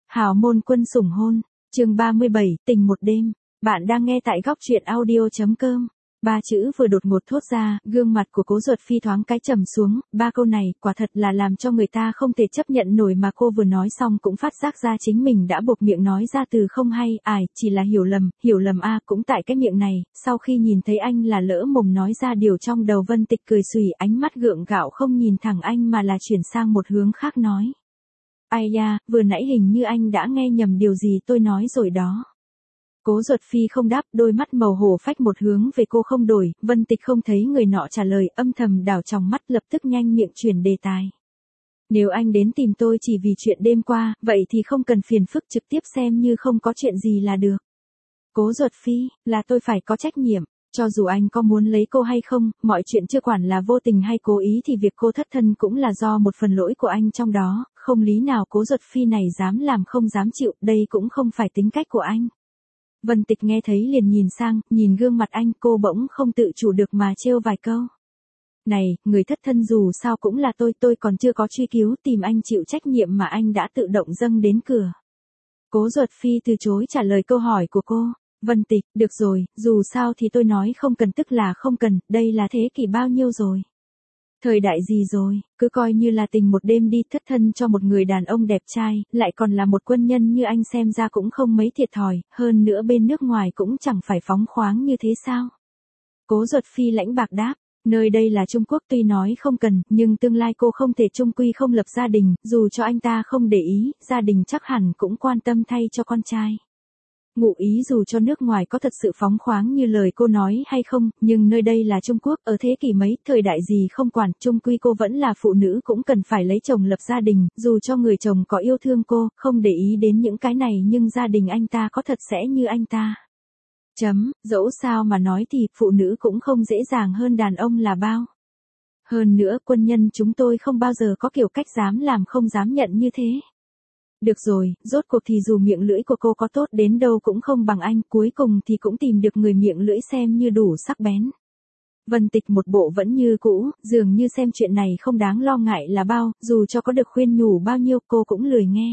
Hào môn quân sủng hôn, chương 37, tình một đêm. Bạn đang nghe tại góc truyện audio.com. Ba chữ vừa đột ngột thốt ra, gương mặt của Cố Duật Phi thoáng cái trầm xuống, ba câu này quả thật là làm cho người ta không thể chấp nhận nổi mà cô vừa nói xong cũng phát giác ra chính mình đã buộc miệng nói ra từ không hay, chỉ là hiểu lầm cũng tại cái miệng này, sau khi nhìn thấy anh là lỡ mồm nói ra điều trong đầu Vân Tịch cười xùy, ánh mắt gượng gạo không nhìn thẳng anh mà là chuyển sang một hướng khác nói. Ai da, vừa nãy hình như anh đã nghe nhầm điều gì tôi nói rồi đó. Cố Duật Phi không đáp, đôi mắt màu hổ phách một hướng về cô không đổi, Vân Tịch không thấy người nọ trả lời, âm thầm đảo trong mắt lập tức nhanh miệng chuyển đề tài. Nếu anh đến tìm tôi chỉ vì chuyện đêm qua, vậy thì không cần phiền phức, trực tiếp xem như không có chuyện gì là được. Cố Duật Phi, là tôi phải có trách nhiệm. Cho dù anh có muốn lấy cô hay không, mọi chuyện chưa quản là vô tình hay cố ý thì việc cô thất thân cũng là do một phần lỗi của anh trong đó, không lý nào Cố Duật Phi này dám làm không dám chịu, đây cũng không phải tính cách của anh. Vân Tịch nghe thấy liền nhìn sang, nhìn gương mặt anh, cô bỗng không tự chủ được mà trêu vài câu. Này, người thất thân dù sao cũng là tôi còn chưa có truy cứu tìm anh chịu trách nhiệm mà anh đã tự động dâng đến cửa. Cố Duật Phi từ chối trả lời câu hỏi của cô. Vân Tịch, được rồi, dù sao thì tôi nói không cần tức là không cần, đây là thế kỷ bao nhiêu rồi? Thời đại gì rồi, cứ coi như là tình một đêm đi, thất thân cho một người đàn ông đẹp trai, lại còn là một quân nhân như anh xem ra cũng không mấy thiệt thòi, hơn nữa bên nước ngoài cũng chẳng phải phóng khoáng như thế sao? Cố Duật Phi lãnh bạc đáp, nơi đây là Trung Quốc tuy nói không cần, nhưng tương lai cô không thể chung quy không lập gia đình, dù cho anh ta không để ý, gia đình chắc hẳn cũng quan tâm thay cho con trai. Ngụ ý dù cho nước ngoài có thật sự phóng khoáng như lời cô nói hay không, nhưng nơi đây là Trung Quốc, ở thế kỷ mấy, thời đại gì không quản, chung quy cô vẫn là phụ nữ cũng cần phải lấy chồng lập gia đình, dù cho người chồng có yêu thương cô, không để ý đến những cái này nhưng gia đình anh ta có thật sẽ như anh ta. Dẫu sao mà nói thì, phụ nữ cũng không dễ dàng hơn đàn ông là bao. Hơn nữa, quân nhân chúng tôi không bao giờ có kiểu cách dám làm không dám nhận như thế. Được rồi, rốt cuộc thì dù miệng lưỡi của cô có tốt đến đâu cũng không bằng anh, cuối cùng thì cũng tìm được người miệng lưỡi xem như đủ sắc bén. Vân Tịch một bộ vẫn như cũ, dường như xem chuyện này không đáng lo ngại là bao, dù cho có được khuyên nhủ bao nhiêu cô cũng lười nghe.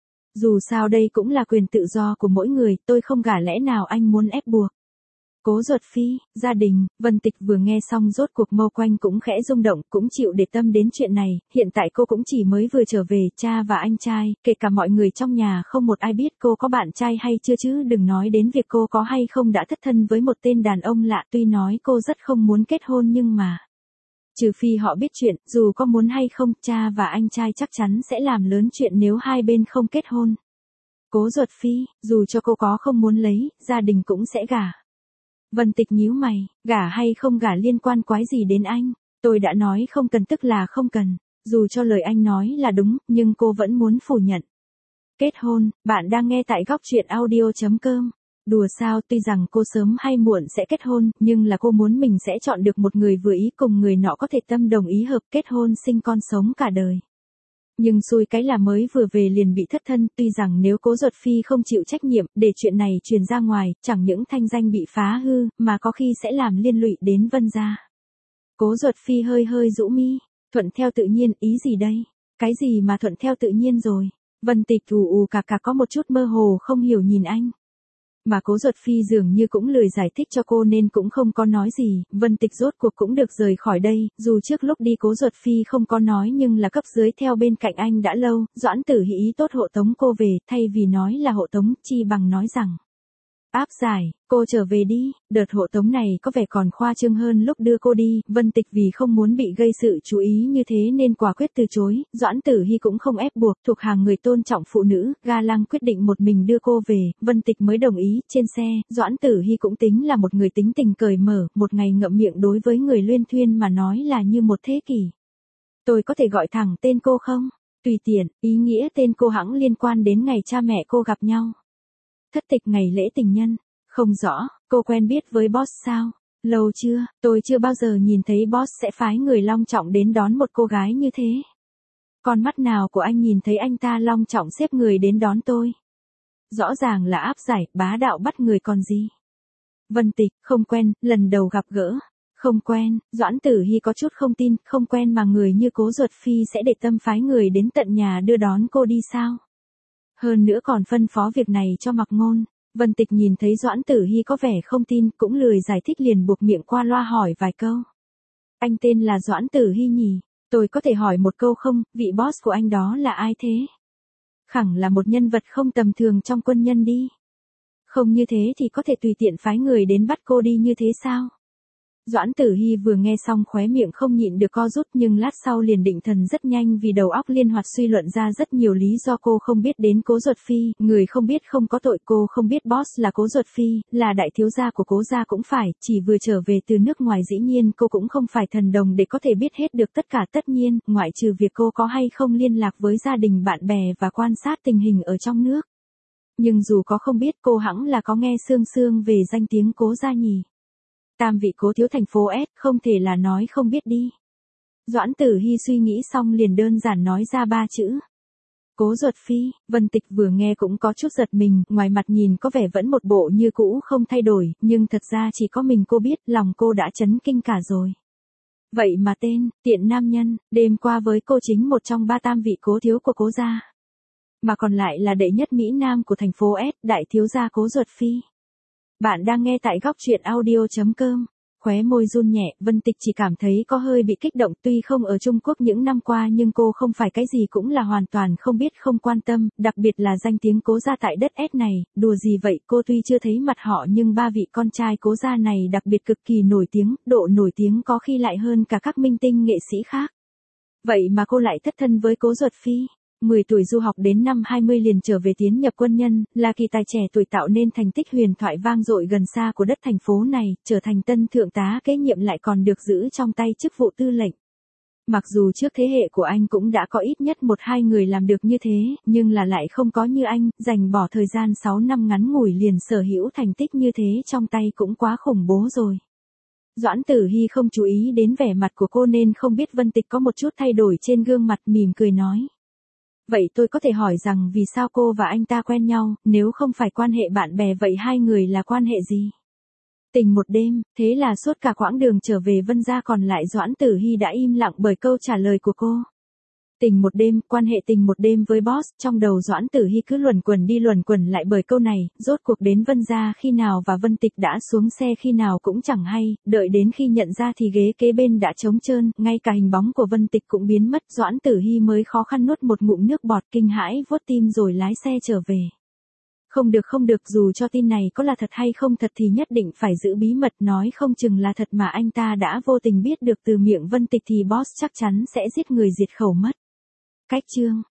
Dù sao đây cũng là quyền tự do của mỗi người, tôi không gả lẽ nào anh muốn ép buộc. Cố Duật Phi, gia đình, Vân Tịch vừa nghe xong rốt cuộc mâu quanh cũng khẽ rung động, cũng chịu để tâm đến chuyện này, hiện tại cô cũng chỉ mới vừa trở về, cha và anh trai, kể cả mọi người trong nhà không một ai biết cô có bạn trai hay chưa chứ đừng nói đến việc cô có hay không đã thất thân với một tên đàn ông lạ, tuy nói cô rất không muốn kết hôn nhưng mà. Trừ phi họ biết chuyện, dù có muốn hay không, cha và anh trai chắc chắn sẽ làm lớn chuyện nếu hai bên không kết hôn. Cố Duật Phi, dù cho cô có không muốn lấy, gia đình cũng sẽ gả. Vân Tịch nhíu mày, gả hay không gả liên quan quái gì đến anh, tôi đã nói không cần tức là không cần, dù cho lời anh nói là đúng, nhưng cô vẫn muốn phủ nhận. Kết hôn, bạn đang nghe tại góc truyện audio.com. Đùa sao, tuy rằng cô sớm hay muộn sẽ kết hôn, nhưng là cô muốn mình sẽ chọn được một người vừa ý cùng người nọ có thể tâm đồng ý hợp kết hôn sinh con sống cả đời. Nhưng xui cái là mới vừa về liền bị thất thân, tuy rằng nếu Cố Duật Phi không chịu trách nhiệm, để chuyện này truyền ra ngoài, chẳng những thanh danh bị phá hư, mà có khi sẽ làm liên lụy đến Vân gia. Cố Duật Phi hơi rũ mi, thuận theo tự nhiên, ý gì đây? Cái gì mà thuận theo tự nhiên rồi? Vân Tịch ù cà có một chút mơ hồ không hiểu nhìn anh. Mà Cố Duật Phi dường như cũng lười giải thích cho cô nên cũng không có nói gì, Vân Tịch rốt cuộc cũng được rời khỏi đây, dù trước lúc đi Cố Duật Phi không có nói nhưng là cấp dưới theo bên cạnh anh đã lâu, Doãn Tử Hỷ ý tốt hộ tống cô về, thay vì nói là hộ tống, chi bằng nói rằng. Áp giải, cô trở về đi, đợt hộ tống này có vẻ còn khoa trương hơn lúc đưa cô đi, Vân Tịch vì không muốn bị gây sự chú ý như thế nên quả quyết từ chối, Doãn Tử Hy cũng không ép buộc, thuộc hàng người tôn trọng phụ nữ, ga lăng quyết định một mình đưa cô về, Vân Tịch mới đồng ý, trên xe, Doãn Tử Hy cũng tính là một người tính tình cởi mở, một ngày ngậm miệng đối với người Luyên Thuyên mà nói là như một thế kỷ. Tôi có thể gọi thẳng tên cô không? Tùy tiện, ý nghĩa tên cô hẳn liên quan đến ngày cha mẹ cô gặp nhau. Thất tịch ngày lễ tình nhân, không rõ, cô quen biết với boss sao? Lâu chưa, tôi chưa bao giờ nhìn thấy boss sẽ phái người long trọng đến đón một cô gái như thế. Con mắt nào của anh nhìn thấy anh ta long trọng xếp người đến đón tôi? Rõ ràng là áp giải, bá đạo bắt người còn gì. Vân Tịch, không quen, lần đầu gặp gỡ. Không quen, Doãn Tử Hy có chút không tin, không quen mà người như Cố Duật Phi sẽ để tâm phái người đến tận nhà đưa đón cô đi sao? Hơn nữa còn phân phó việc này cho Mạc Ngôn. Vân Tịch nhìn thấy Doãn Tử Hy có vẻ không tin, cũng lười giải thích liền buộc miệng qua loa hỏi vài câu. Anh tên là Doãn Tử Hy nhỉ? Tôi có thể hỏi một câu không, vị boss của anh đó là ai thế? Khẳng là một nhân vật không tầm thường trong quân nhân đi. Không như thế thì có thể tùy tiện phái người đến bắt cô đi như thế sao? Doãn Tử Hy vừa nghe xong khóe miệng không nhịn được co rút, nhưng lát sau liền định thần rất nhanh vì đầu óc liên hoạt suy luận ra rất nhiều lý do cô không biết đến Cố Duật Phi, người không biết không có tội, cô không biết boss là Cố Duật Phi, là đại thiếu gia của Cố gia cũng phải, chỉ vừa trở về từ nước ngoài dĩ nhiên cô cũng không phải thần đồng để có thể biết hết được tất cả, tất nhiên, ngoại trừ việc cô có hay không liên lạc với gia đình bạn bè và quan sát tình hình ở trong nước. Nhưng dù có không biết cô hẳn là có nghe sương sương về danh tiếng Cố gia nhỉ. Tam vị cố thiếu thành phố S, không thể là nói không biết đi. Doãn Tử Hy suy nghĩ xong liền đơn giản nói ra 3 chữ. Cố Duật Phi. Vân Tịch vừa nghe cũng có chút giật mình, ngoài mặt nhìn có vẻ vẫn một bộ như cũ không thay đổi, nhưng thật ra chỉ có mình cô biết, lòng cô đã chấn kinh cả rồi. Vậy mà tên, tiện nam nhân, đêm qua với cô chính một trong 3 tam vị cố thiếu của Cố gia. Mà còn lại là đệ nhất Mỹ Nam của thành phố S, đại thiếu gia Cố Duật Phi. Bạn đang nghe tại góc truyện audio.com. Khóe môi run nhẹ, Vân Tịch chỉ cảm thấy có hơi bị kích động, tuy không ở Trung Quốc những năm qua nhưng cô không phải cái gì cũng là hoàn toàn không biết không quan tâm, đặc biệt là danh tiếng Cố gia tại đất S này, đùa gì vậy, cô tuy chưa thấy mặt họ nhưng 3 vị con trai Cố gia này đặc biệt cực kỳ nổi tiếng, độ nổi tiếng có khi lại hơn cả các minh tinh nghệ sĩ khác. Vậy mà cô lại thất thân với Cố Duật Phi. 10 tuổi du học đến năm 20 liền trở về tiến nhập quân nhân, là kỳ tài trẻ tuổi tạo nên thành tích huyền thoại vang dội gần xa của đất thành phố này, trở thành tân thượng tá kế nhiệm lại còn được giữ trong tay chức vụ tư lệnh. Mặc dù trước thế hệ của anh cũng đã có ít nhất 1-2 người làm được như thế, nhưng là lại không có như anh, dành bỏ thời gian 6 năm ngắn ngủi liền sở hữu thành tích như thế trong tay cũng quá khủng bố rồi. Doãn Tử Hy không chú ý đến vẻ mặt của cô nên không biết Vân Tịch có một chút thay đổi trên gương mặt, mỉm cười nói. Vậy tôi có thể hỏi rằng vì sao cô và anh ta quen nhau, nếu không phải quan hệ bạn bè vậy hai người là quan hệ gì? Tình một đêm, thế là suốt cả quãng đường trở về Vân gia còn lại Doãn Tử Hy đã im lặng bởi câu trả lời của cô. Tình một đêm, quan hệ tình một đêm với boss, trong đầu Doãn Tử Hy cứ luẩn quẩn đi luẩn quẩn lại bởi câu này, rốt cuộc đến Vân gia khi nào và Vân Tịch đã xuống xe khi nào cũng chẳng hay, đợi đến khi nhận ra thì ghế kế bên đã trống trơn, ngay cả hình bóng của Vân Tịch cũng biến mất, Doãn Tử Hy mới khó khăn nuốt một ngụm nước bọt kinh hãi vuốt tim rồi lái xe trở về. Không được, dù cho tin này có là thật hay không thật thì nhất định phải giữ bí mật, nói không chừng là thật mà anh ta đã vô tình biết được từ miệng Vân Tịch thì boss chắc chắn sẽ giết người diệt khẩu mất. Cách chương